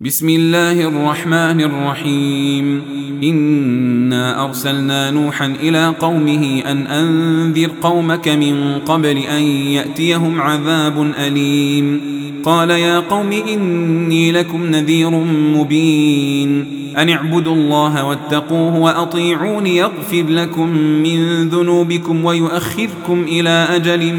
بسم الله الرحمن الرحيم إنا أرسلنا نوحا إلى قومه أن أنذر قومك من قبل أن يأتيهم عذاب أليم. قال يا قوم إني لكم نذير مبين أن اعبدوا الله واتقوه وأطيعون يغفر لكم من ذنوبكم ويؤخركم إلى أجل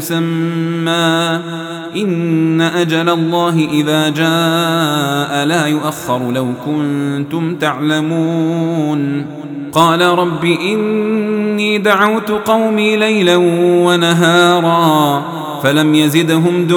مسمى إن أجل الله إذا جاء لا يؤخر لو كنتم تعلمون. قال رب إني دعوت قومي ليلا ونهارا فلم يزدهم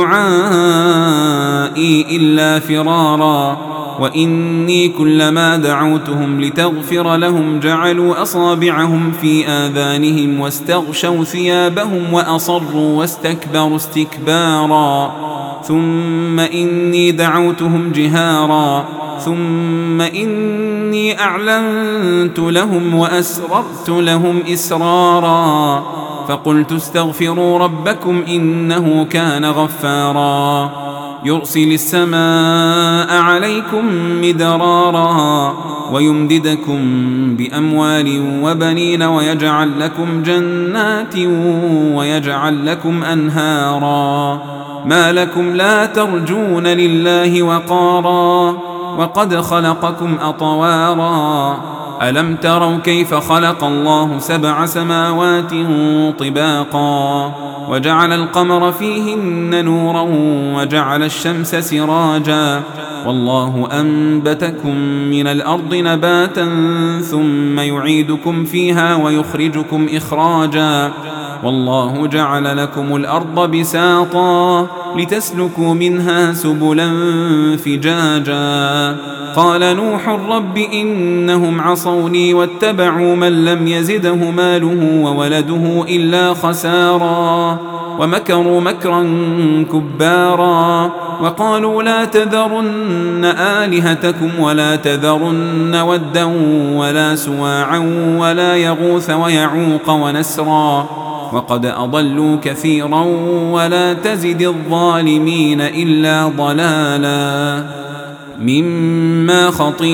دعائي إلا فرارا وإني كلما دعوتهم لتغفر لهم جعلوا أصابعهم في آذانهم واستغشوا ثيابهم وأصروا واستكبروا استكبارا ثم إني دعوتهم جهارا ثم إني أعلنت لهم وأسررت لهم إسرارا فقلت استغفروا ربكم إنه كان غفارا يرسل السماء عليكم مدرارا ويمددكم بأموال وبنين ويجعل لكم جنات ويجعل لكم أنهارا ما لكم لا ترجون لله وقارا وقد خلقكم أطوارا ألم تروا كيف خلق الله 7 سماوات طباقا وجعل القمر فيهن نورا وجعل الشمس سراجا والله أنبتكم من الأرض نباتا ثم يعيدكم فيها ويخرجكم إخراجا والله جعل لكم الأرض بساطا لتسلكوا منها سبلا فجاجا قال نوح رب إنهم عصوني واتبعوا من لم يزده ماله وولده إلا خسارا ومكروا مكرا كبارا وقالوا لا تذرن آلهتكم ولا تذرن ودا ولا سواعا ولا يغوث ويعوق ونسرا وقد أضلوا كثيرا ولا تزد الظالمين إلا ضلالا مما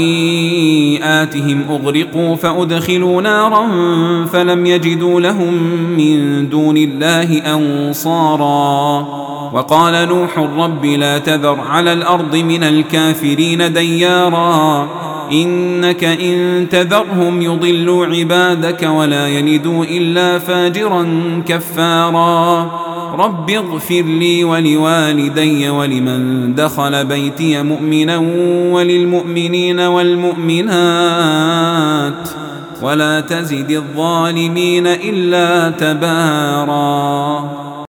خطيئاتهم أغرقوا فأدخلوا نارا فلم يجدوا لهم من دون الله أنصارا وقال نوح رب لا تذر على الأرض من الكافرين ديارا إنك إن تذرهم يضلوا عبادك ولا يلدوا إلا فاجرا كفارا رب اغفر لي ولوالدي ولمن دخل بيتي مؤمنا وللمؤمنين والمؤمنات ولا تزد الظالمين إلا تبارا.